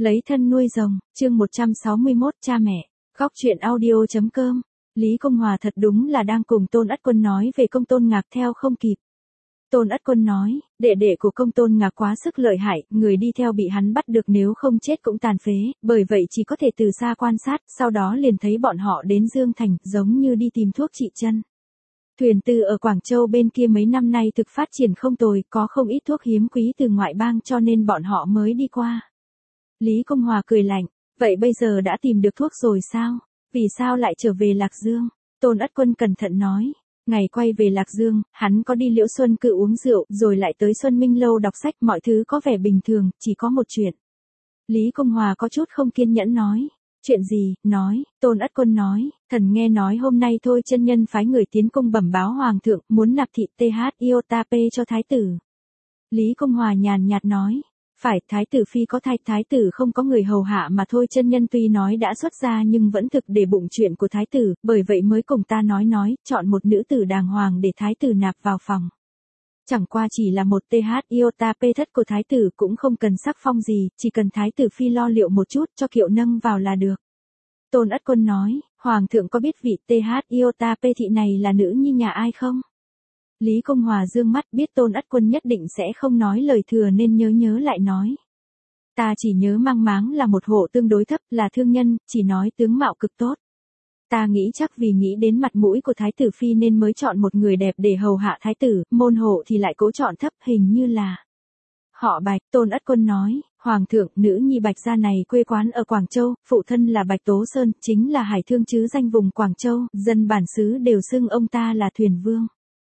Lấy thân nuôi rồng, chương 161 cha mẹ, góc truyện audio.com. Lý Công Hòa thật đúng là đang cùng Tôn Ất Quân nói về Công Tôn Ngạc theo không kịp. Tôn Ất Quân nói, đệ đệ của Công Tôn Ngạc quá sức lợi hại, người đi theo bị hắn bắt được nếu không chết cũng tàn phế, bởi vậy chỉ có thể từ xa quan sát, sau đó liền thấy bọn họ đến Dương Thành, giống như đi tìm thuốc trị chân. Thuyền tư ở Quảng Châu bên kia mấy năm nay thực phát triển không tồi, có không ít thuốc hiếm quý từ ngoại bang cho nên bọn họ mới đi qua. Lý Công Hòa cười lạnh, vậy bây giờ đã tìm được thuốc rồi sao? Vì sao lại trở về Lạc Dương? Tôn Ất Quân cẩn thận nói, ngày quay về Lạc Dương, hắn có đi Liễu Xuân Cự uống rượu, rồi lại tới Xuân Minh Lâu đọc sách, mọi thứ có vẻ bình thường, chỉ có một chuyện. Lý Công Hòa có chút không kiên nhẫn nói, chuyện gì, nói, Tôn Ất Quân nói, thần nghe nói hôm nay thôi chân nhân phái người tiến cung bẩm báo hoàng thượng, muốn nạp thị TH Iotape cho thái tử. Lý Công Hòa nhàn nhạt nói, phải, thái tử phi có thai, thái tử không có người hầu hạ mà thôi, chân nhân tuy nói đã xuất gia nhưng vẫn thực để bụng chuyện của thái tử, bởi vậy mới cùng ta nói, chọn một nữ tử đàng hoàng để thái tử nạp vào phòng. Chẳng qua chỉ là một TH Iotape thất của thái tử cũng không cần sắc phong gì, chỉ cần thái tử phi lo liệu một chút cho kiệu nâng vào là được. Tôn Ất Quân nói, hoàng thượng có biết vị TH Iotape thị này là nữ nhi nhà ai không? Lý Công Hòa dương mắt, biết Tôn Ất Quân nhất định sẽ không nói lời thừa nên nhớ lại nói. Ta chỉ nhớ mang máng là một hộ tương đối thấp, là thương nhân, chỉ nói tướng mạo cực tốt. Ta nghĩ chắc vì nghĩ đến mặt mũi của thái tử phi nên mới chọn một người đẹp để hầu hạ thái tử, môn hộ thì lại cố chọn thấp, hình như là họ Bạch. Tôn Ất Quân nói, hoàng thượng, nữ nhi Bạch gia này quê quán ở Quảng Châu, phụ thân là Bạch Tố Sơn, chính là hải thương chứ danh vùng Quảng Châu, dân bản xứ đều xưng ông ta là thuyền vương.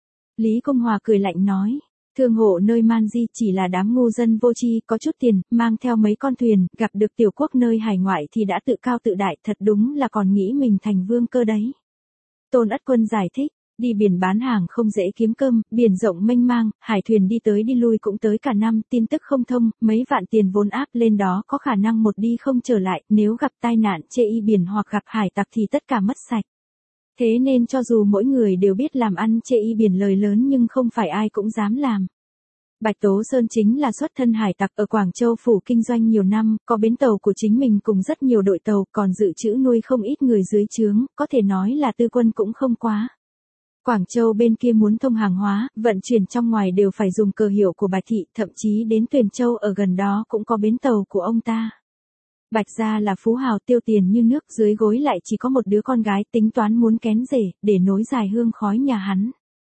Lý Công Hòa cười lạnh nói, thương hộ nơi Man Di chỉ là đám ngu dân vô tri, có chút tiền, mang theo mấy con thuyền, gặp được tiểu quốc nơi hải ngoại thì đã tự cao tự đại, thật đúng là còn nghĩ mình thành vương cơ đấy. Tôn Ất Quân giải thích, đi biển bán hàng không dễ kiếm cơm, biển rộng mênh mang, hải thuyền đi tới đi lui cũng tới cả năm, tin tức không thông, mấy vạn tiền vốn áp lên đó có khả năng một đi không trở lại, nếu gặp tai nạn chê y biển hoặc gặp hải tặc thì tất cả mất sạch. Thế nên cho dù mỗi người đều biết làm ăn chê y biển lời lớn nhưng không phải ai cũng dám làm. Bạch Tố Sơn chính là xuất thân hải tặc ở Quảng Châu phủ kinh doanh nhiều năm, có bến tàu của chính mình cùng rất nhiều đội tàu, còn dự trữ nuôi không ít người dưới trướng, có thể nói là tư quân cũng không quá. Quảng Châu bên kia muốn thông hàng hóa, vận chuyển trong ngoài đều phải dùng cờ hiệu của Bạch Thị, thậm chí đến Tuyền Châu ở gần đó cũng có bến tàu của ông ta. Bạch gia là phú hào tiêu tiền như nước, dưới gối lại chỉ có một đứa con gái, tính toán muốn kén rể, để nối dài hương khói nhà hắn.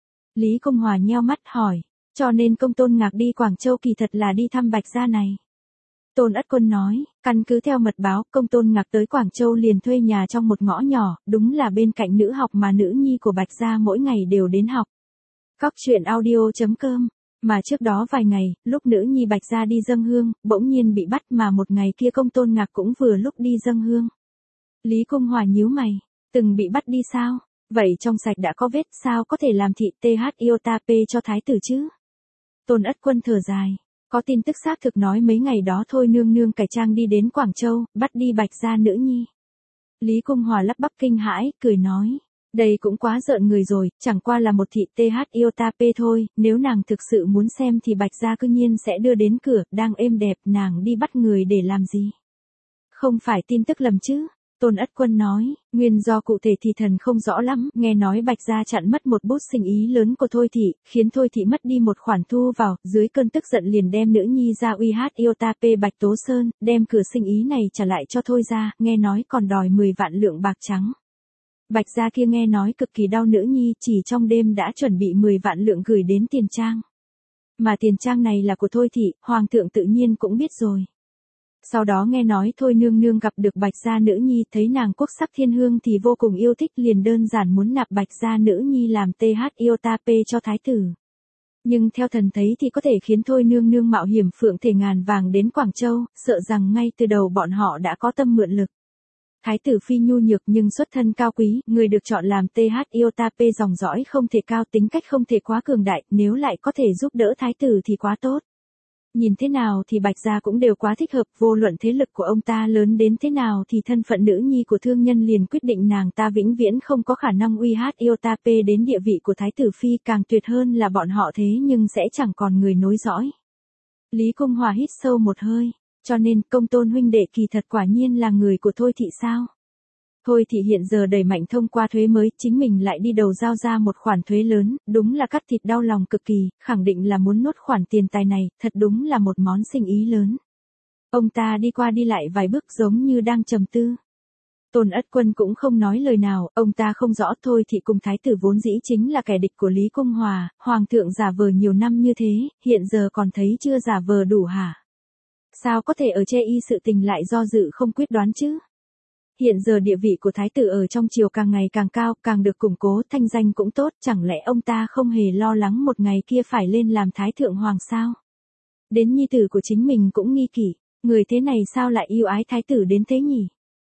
Lý Công Hòa nheo mắt hỏi, cho nên Công Tôn Ngạc đi Quảng Châu kỳ thật là đi thăm Bạch gia này. Tôn Ất Quân nói, căn cứ theo mật báo, Công Tôn Ngạc tới Quảng Châu liền thuê nhà trong một ngõ nhỏ, đúng là bên cạnh nữ học mà nữ nhi của Bạch gia mỗi ngày đều đến học. Góc truyện audio.com. Mà trước đó vài ngày, lúc nữ nhi Bạch gia đi dâng hương, bỗng nhiên bị bắt, mà một ngày kia Công Tôn Ngạc cũng vừa lúc đi dâng hương. Lý Công Hòa nhíu mày, từng bị bắt đi sao? Vậy trong sạch đã có vết, sao có thể làm thị TH Iotape cho thái tử chứ? Tôn Ất Quân thở dài, có tin tức xác thực nói mấy ngày đó thôi nương nương cải trang đi đến Quảng Châu, bắt đi Bạch gia nữ nhi. Lý Công Hòa lắp bắp kinh hãi, cười nói, đây cũng quá rợn người rồi, chẳng qua là một thị TH Iotape thôi, nếu nàng thực sự muốn xem thì Bạch gia cư nhiên sẽ đưa đến cửa, đang êm đẹp, nàng đi bắt người để làm gì? Không phải tin tức lầm chứ? Tôn Ất Quân nói, nguyên do cụ thể thì thần không rõ lắm, nghe nói Bạch gia chặn mất một bút sinh ý lớn của Thôi thị, khiến Thôi thị mất đi một khoản thu vào, dưới cơn tức giận liền đem nữ nhi ra uy hát Iotape Bạch Tố Sơn, đem cửa sinh ý này trả lại cho Thôi gia, nghe nói còn đòi 10 vạn lượng bạc trắng. Bạch gia kia nghe nói cực kỳ đau nữ nhi, chỉ trong đêm đã chuẩn bị 10 vạn lượng gửi đến tiền trang. Mà tiền trang này là của Thôi thị, hoàng thượng tự nhiên cũng biết rồi. Sau đó nghe nói Thôi nương nương gặp được Bạch gia nữ nhi, thấy nàng quốc sắc thiên hương thì vô cùng yêu thích, liền đơn giản muốn nạp Bạch gia nữ nhi làm TH Iotape cho thái tử. Nhưng theo thần thấy thì có thể khiến Thôi nương nương mạo hiểm phượng thể ngàn vàng đến Quảng Châu, sợ rằng ngay từ đầu bọn họ đã có tâm mượn lực. Thái tử phi nhu nhược nhưng xuất thân cao quý, người được chọn làm TH Iotape dòng dõi không thể cao, tính cách không thể quá cường đại, nếu lại có thể giúp đỡ thái tử thì quá tốt. Nhìn thế nào thì Bạch gia cũng đều quá thích hợp, vô luận thế lực của ông ta lớn đến thế nào thì thân phận nữ nhi của thương nhân liền quyết định nàng ta vĩnh viễn không có khả năng uy hát Iotape đến địa vị của thái tử phi, càng tuyệt hơn là bọn họ thế nhưng sẽ chẳng còn người nối dõi. Lý Công Hòa hít sâu một hơi, Cho nên công tôn huynh đệ kỳ thật quả nhiên là người của Thôi thị sao? Thôi thị hiện giờ đẩy mạnh thông qua thuế mới, chính mình lại đi đầu giao ra một khoản thuế lớn, đúng là cắt thịt đau lòng cực kỳ, khẳng định là muốn nuốt khoản tiền tài này, thật đúng là một món sinh ý lớn. Ông ta đi qua đi lại vài bước giống như đang trầm tư. Tôn Ất Quân cũng không nói lời nào, ông ta không rõ Thôi thị cùng thái tử vốn dĩ chính là kẻ địch của Lý Cung Hòa, hoàng thượng giả vờ nhiều năm như thế, hiện giờ còn thấy chưa giả vờ đủ hả? Sao có thể ở chê y sự tình lại do dự không quyết đoán chứ? Hiện giờ địa vị của thái tử ở trong triều càng ngày càng cao, càng được củng cố, thanh danh cũng tốt, chẳng lẽ ông ta không hề lo lắng một ngày kia phải lên làm thái thượng hoàng sao? Đến nhi tử của chính mình cũng nghi kỷ, người thế này sao lại yêu ái thái tử đến thế nhỉ?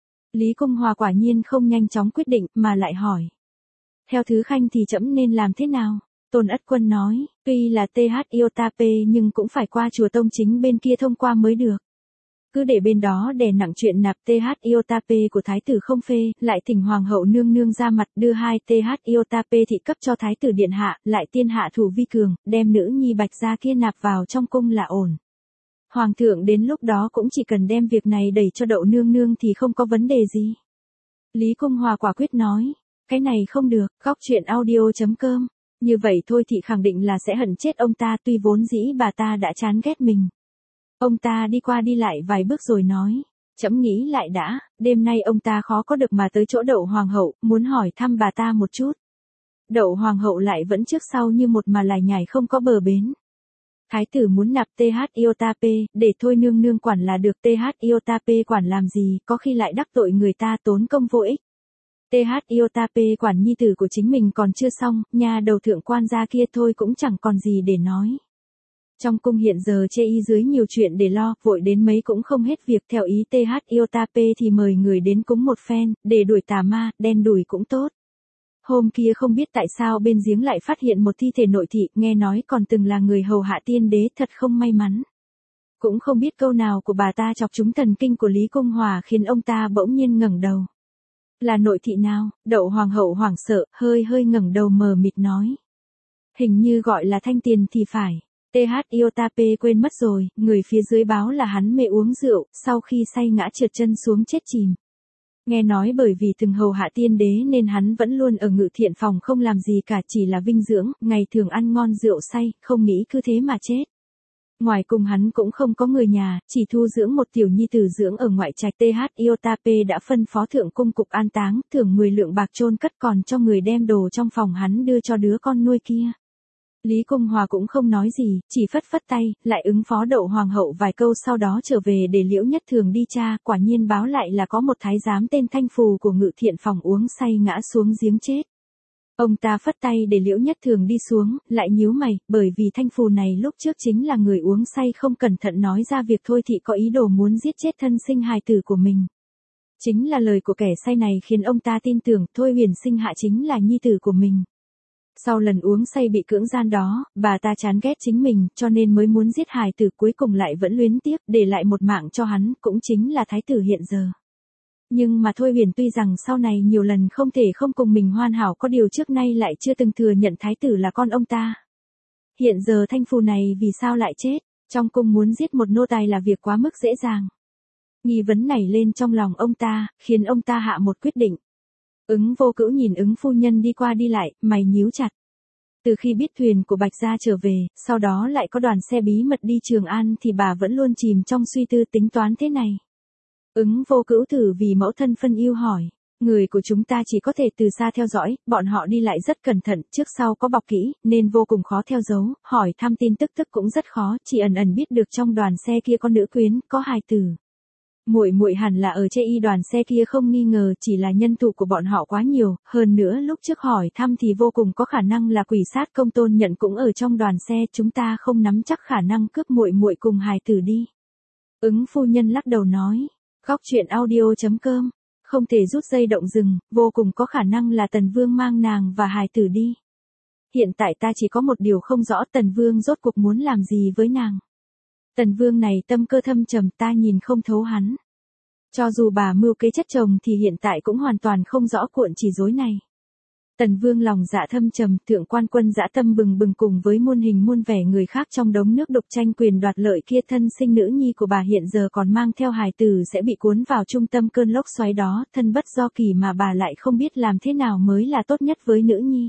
Lý Cung Hòa quả nhiên không nhanh chóng quyết định, mà lại hỏi. Theo Thứ Khanh thì trẫm nên làm thế nào? Tôn Ất Quân nói, tuy là TH Iotap nhưng cũng phải qua chùa tông chính bên kia thông qua mới được. Cứ để bên đó đè nặng chuyện nạp TH Iotap của thái tử không phê, lại thỉnh hoàng hậu nương nương ra mặt đưa 2 TH Iotap thị cấp cho thái tử điện hạ, lại tiên hạ thủ vi cường, đem nữ nhi Bạch gia kia nạp vào trong cung là ổn. Hoàng thượng đến lúc đó cũng chỉ cần đem việc này đẩy cho Đậu nương nương thì không có vấn đề gì. Lý Cung Hòa quả quyết nói, cái này không được, góc chuyện audio.com. Như vậy Thôi thị khẳng định là sẽ hận chết ông ta, tuy vốn dĩ bà ta đã chán ghét mình. Ông ta đi qua đi lại vài bước rồi nói, trẫm nghĩ lại đã, đêm nay ông ta khó có được mà tới chỗ Đậu hoàng hậu, muốn hỏi thăm bà ta một chút. Đậu hoàng hậu lại vẫn trước sau như một mà lải nhải không có bờ bến. Thái tử muốn nạp TH Iotap, để Thôi nương nương quản là được, TH Iotap quản làm gì, có khi lại đắc tội người ta tốn công vô ích. TH Iotap quản nhi tử của chính mình còn chưa xong, nhà đầu thượng quan gia kia thôi cũng chẳng còn gì để nói. Trong cung hiện giờ chê y dưới nhiều chuyện để lo, vội đến mấy cũng không hết việc, theo ý TH Iotap thì mời người đến cúng một phen, để đuổi tà ma, đen đủi cũng tốt. Hôm kia không biết tại sao bên giếng lại phát hiện một thi thể nội thị, nghe nói còn từng là người hầu hạ tiên đế, thật không may mắn. Cũng không biết câu nào của bà ta chọc trúng thần kinh của Lý Cung Hòa khiến ông ta bỗng nhiên ngẩng đầu. Là nội thị nào? Đậu hoàng hậu hoảng sợ, hơi ngẩng đầu mờ mịt nói. Hình như gọi là Thanh Tiền thì phải. TH Iotap quên mất rồi, người phía dưới báo là hắn mê uống rượu, sau khi say ngã trượt chân xuống chết chìm. Nghe nói bởi vì từng hầu hạ tiên đế nên hắn vẫn luôn ở ngự thiện phòng không làm gì cả, chỉ là vinh dưỡng, ngày thường ăn ngon rượu say, không nghĩ cứ thế mà chết. Ngoài cùng hắn cũng không có người nhà, chỉ thu dưỡng một tiểu nhi tử dưỡng ở ngoại trạch. TH Iotap đã phân phó thượng cung cục an táng, thưởng 10 lượng bạc chôn cất, còn cho người đem đồ trong phòng hắn đưa cho đứa con nuôi kia. Lý Cung Hòa cũng không nói gì, chỉ phất phất tay, lại ứng phó Đậu hoàng hậu vài câu, sau đó trở về để Liễu Nhất Thường đi tra, quả nhiên báo lại là có một thái giám tên Thanh Phù của ngự thiện phòng uống say ngã xuống giếng chết. Ông ta phất tay để Liễu Nhất Thường đi xuống, lại nhíu mày, bởi vì Thanh Phù này lúc trước chính là người uống say không cẩn thận nói ra việc Thôi thị có ý đồ muốn giết chết thân sinh hài tử của mình. Chính là lời của kẻ say này khiến ông ta tin tưởng Thôi Huyền Sinh hạ chính là nhi tử của mình. Sau lần uống say bị cưỡng gian đó, bà ta chán ghét chính mình, cho nên mới muốn giết hài tử, cuối cùng lại vẫn luyến tiếc, để lại một mạng cho hắn, cũng chính là thái tử hiện giờ. Nhưng mà Thôi Huyền tuy rằng sau này nhiều lần không thể không cùng mình hoàn hảo, có điều trước nay lại chưa từng thừa nhận thái tử là con ông ta. Hiện giờ Thanh Phù này vì sao lại chết, trong cung muốn giết một nô tài là việc quá mức dễ dàng. Nghi vấn nảy lên trong lòng ông ta, khiến ông ta hạ một quyết định. Ứng Vô Cữu nhìn Ứng phu nhân đi qua đi lại, mày nhíu chặt. Từ khi biết thuyền của Bạch gia trở về, sau đó lại có đoàn xe bí mật đi Trường An thì bà vẫn luôn chìm trong suy tư tính toán thế này. Ứng Vô Cữu thử vì mẫu thân phân ưu hỏi, người của chúng ta chỉ có thể từ xa theo dõi, bọn họ đi lại rất cẩn thận, trước sau có bọc kỹ, nên vô cùng khó theo dấu, hỏi thăm tin tức cũng rất khó, chỉ ẩn biết được trong đoàn xe kia có nữ quyến, có hài tử. Muội hẳn là ở chê y đoàn xe kia không nghi ngờ, chỉ là nhân thủ của bọn họ quá nhiều, hơn nữa lúc trước hỏi thăm thì vô cùng có khả năng là Quỷ Sát Công Tôn Nhận cũng ở trong đoàn xe, chúng ta không nắm chắc khả năng cướp muội cùng hài tử đi. Ứng phu nhân lắc đầu nói, góc chuyện audio.com, không thể rút dây động rừng, vô cùng có khả năng là Tần Vương mang nàng và hài tử đi. Hiện tại ta chỉ có một điều không rõ, Tần Vương rốt cuộc muốn làm gì với nàng. Tần Vương này tâm cơ thâm trầm, ta nhìn không thấu hắn. Cho dù bà mưu kế chất chồng thì hiện tại cũng hoàn toàn không rõ cuộn chỉ rối này. Tần Vương lòng dạ thâm trầm, thượng quan quân dã tâm bừng bừng cùng với muôn hình muôn vẻ người khác trong đống nước đục tranh quyền đoạt lợi kia, thân sinh nữ nhi của bà hiện giờ còn mang theo hài tử sẽ bị cuốn vào trung tâm cơn lốc xoáy đó, thân bất do kỳ mà bà lại không biết làm thế nào mới là tốt nhất với nữ nhi.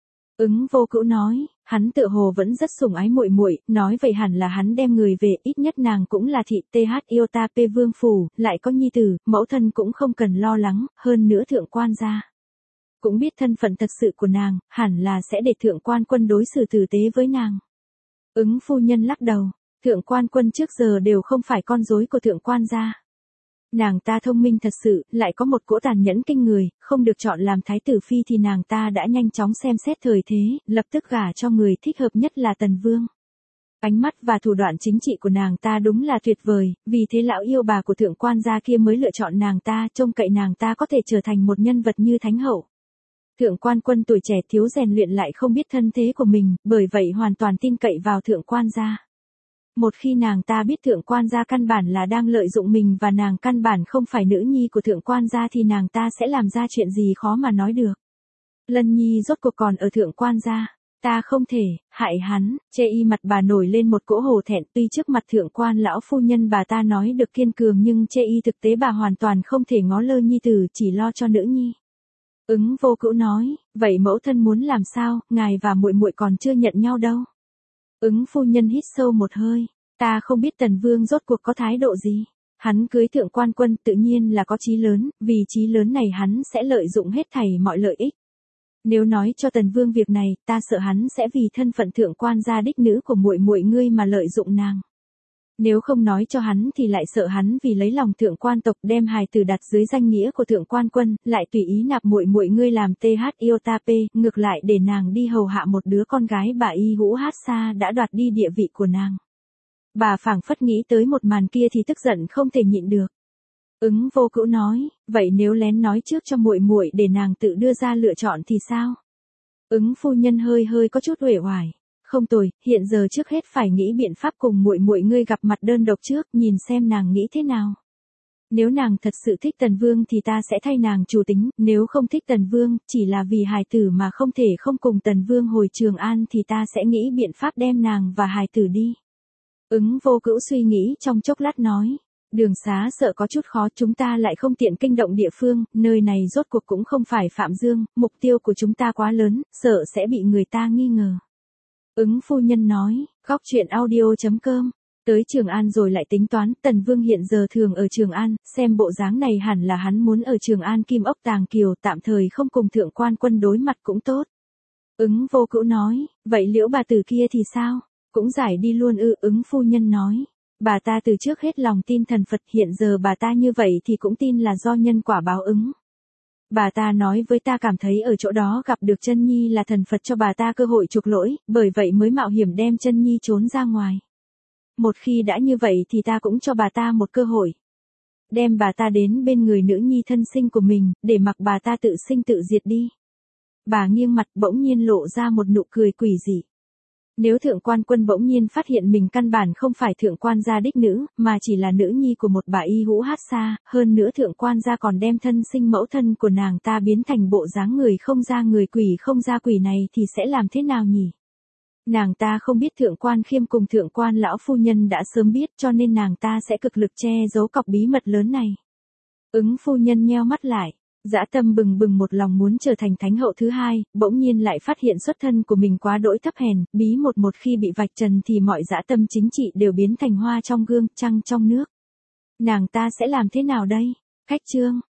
Ứng Vô Cữu nói, hắn tựa hồ vẫn rất sủng ái muội muội, nói vậy hẳn là hắn đem người về, ít nhất nàng cũng là thị th Iota P vương phủ, lại có nhi tử, mẫu thân cũng không cần lo lắng, hơn nữa thượng quan gia cũng biết thân phận thật sự của nàng, hẳn là sẽ để thượng quan quân đối xử tử tế với nàng. Ứng phu nhân lắc đầu, thượng quan quân trước giờ đều không phải con rối của thượng quan gia. Nàng ta thông minh thật sự, lại có một cỗ tàn nhẫn kinh người, không được chọn làm thái tử phi thì nàng ta đã nhanh chóng xem xét thời thế, lập tức gả cho người thích hợp nhất là Tần Vương. Ánh mắt và thủ đoạn chính trị của nàng ta đúng là tuyệt vời, vì thế lão yêu bà của thượng quan gia kia mới lựa chọn nàng ta, trông cậy nàng ta có thể trở thành một nhân vật như thánh hậu. Thượng quan quân tuổi trẻ thiếu rèn luyện lại không biết thân thế của mình, bởi vậy hoàn toàn tin cậy vào thượng quan gia. Một khi nàng ta biết thượng quan gia căn bản là đang lợi dụng mình và nàng căn bản không phải nữ nhi của thượng quan gia thì nàng ta sẽ làm ra chuyện gì khó mà nói được. Lân Nhi rốt cuộc còn ở thượng quan gia, ta không thể hại hắn. Chê y mặt bà nổi lên một cỗ hổ thẹn, tuy trước mặt thượng quan lão phu nhân bà ta nói được kiên cường nhưng chê y thực tế bà hoàn toàn không thể ngó lơ nhi tử, chỉ lo cho nữ nhi. Ứng Vô Cữu nói, vậy mẫu thân muốn làm sao, ngài và muội muội còn chưa nhận nhau đâu. Ứng phu nhân hít sâu một hơi, ta không biết Tần Vương rốt cuộc có thái độ gì. Hắn cưới thượng quan quân tự nhiên là có chí lớn, vì chí lớn này hắn sẽ lợi dụng hết thảy mọi lợi ích. Nếu nói cho Tần Vương việc này, ta sợ hắn sẽ vì thân phận thượng quan gia đích nữ của muội muội ngươi mà lợi dụng nàng. Nếu không nói cho hắn thì lại sợ hắn vì lấy lòng thượng quan tộc đem hài tử đặt dưới danh nghĩa của thượng quan quân, lại tùy ý nạp muội muội ngươi làm th Iota P, ngược lại để nàng đi hầu hạ một đứa con gái bà Y Hũ Hát Xa đã đoạt đi địa vị của nàng. Bà phảng phất nghĩ tới một màn kia thì tức giận không thể nhịn được. Ứng Vô Cữu nói, vậy nếu lén nói trước cho muội muội để nàng tự đưa ra lựa chọn thì sao? Ứng phu nhân hơi có chút uể oải. Không tồi, hiện giờ trước hết phải nghĩ biện pháp cùng muội muội ngươi gặp mặt đơn độc trước, nhìn xem nàng nghĩ thế nào. Nếu nàng thật sự thích Tần Vương thì ta sẽ thay nàng chủ tính, nếu không thích Tần Vương, chỉ là vì hài tử mà không thể không cùng Tần Vương hồi Trường An thì ta sẽ nghĩ biện pháp đem nàng và hài tử đi. Ứng Vô Cữu suy nghĩ trong chốc lát nói, đường xá sợ có chút khó, chúng ta lại không tiện kinh động địa phương, nơi này rốt cuộc cũng không phải Phạm Dương, mục tiêu của chúng ta quá lớn, sợ sẽ bị người ta nghi ngờ. Ứng phu nhân nói, góc chuyện audio.com, tới Trường An rồi lại tính toán, Tần Vương hiện giờ thường ở Trường An, xem bộ dáng này hẳn là hắn muốn ở Trường An Kim Ốc Tàng Kiều, tạm thời không cùng thượng quan quân đối mặt cũng tốt. Ứng Vô Cữu nói, vậy Liễu bà tử kia thì sao? Cũng giải đi luôn ư? Ứng phu nhân nói, bà ta từ trước hết lòng tin thần Phật, hiện giờ bà ta như vậy thì cũng tin là do nhân quả báo ứng. Bà ta nói với ta cảm thấy ở chỗ đó gặp được Chân Nhi là thần Phật cho bà ta cơ hội chuộc lỗi, bởi vậy mới mạo hiểm đem Chân Nhi trốn ra ngoài. Một khi đã như vậy thì ta cũng cho bà ta một cơ hội. Đem bà ta đến bên người nữ nhi thân sinh của mình, để mặc bà ta tự sinh tự diệt đi. Bà nghiêng mặt bỗng nhiên lộ ra một nụ cười quỷ dị. Nếu thượng quan quân bỗng nhiên phát hiện mình căn bản không phải thượng quan gia đích nữ, mà chỉ là nữ nhi của một bà Y Hũ Hát Xa, hơn nữa thượng quan gia còn đem thân sinh mẫu thân của nàng ta biến thành bộ dáng người không ra người quỷ không ra quỷ này thì sẽ làm thế nào nhỉ? Nàng ta không biết thượng quan Khiêm cùng thượng quan lão phu nhân đã sớm biết, cho nên nàng ta sẽ cực lực che giấu cọc bí mật lớn này. Ứng phu nhân nheo mắt lại. Dã tâm bừng bừng một lòng muốn trở thành thánh hậu thứ hai, bỗng nhiên lại phát hiện xuất thân của mình quá đỗi thấp hèn, bí một khi bị vạch trần thì mọi dã tâm chính trị đều biến thành hoa trong gương, trăng trong nước. Nàng ta sẽ làm thế nào đây? Khách chương.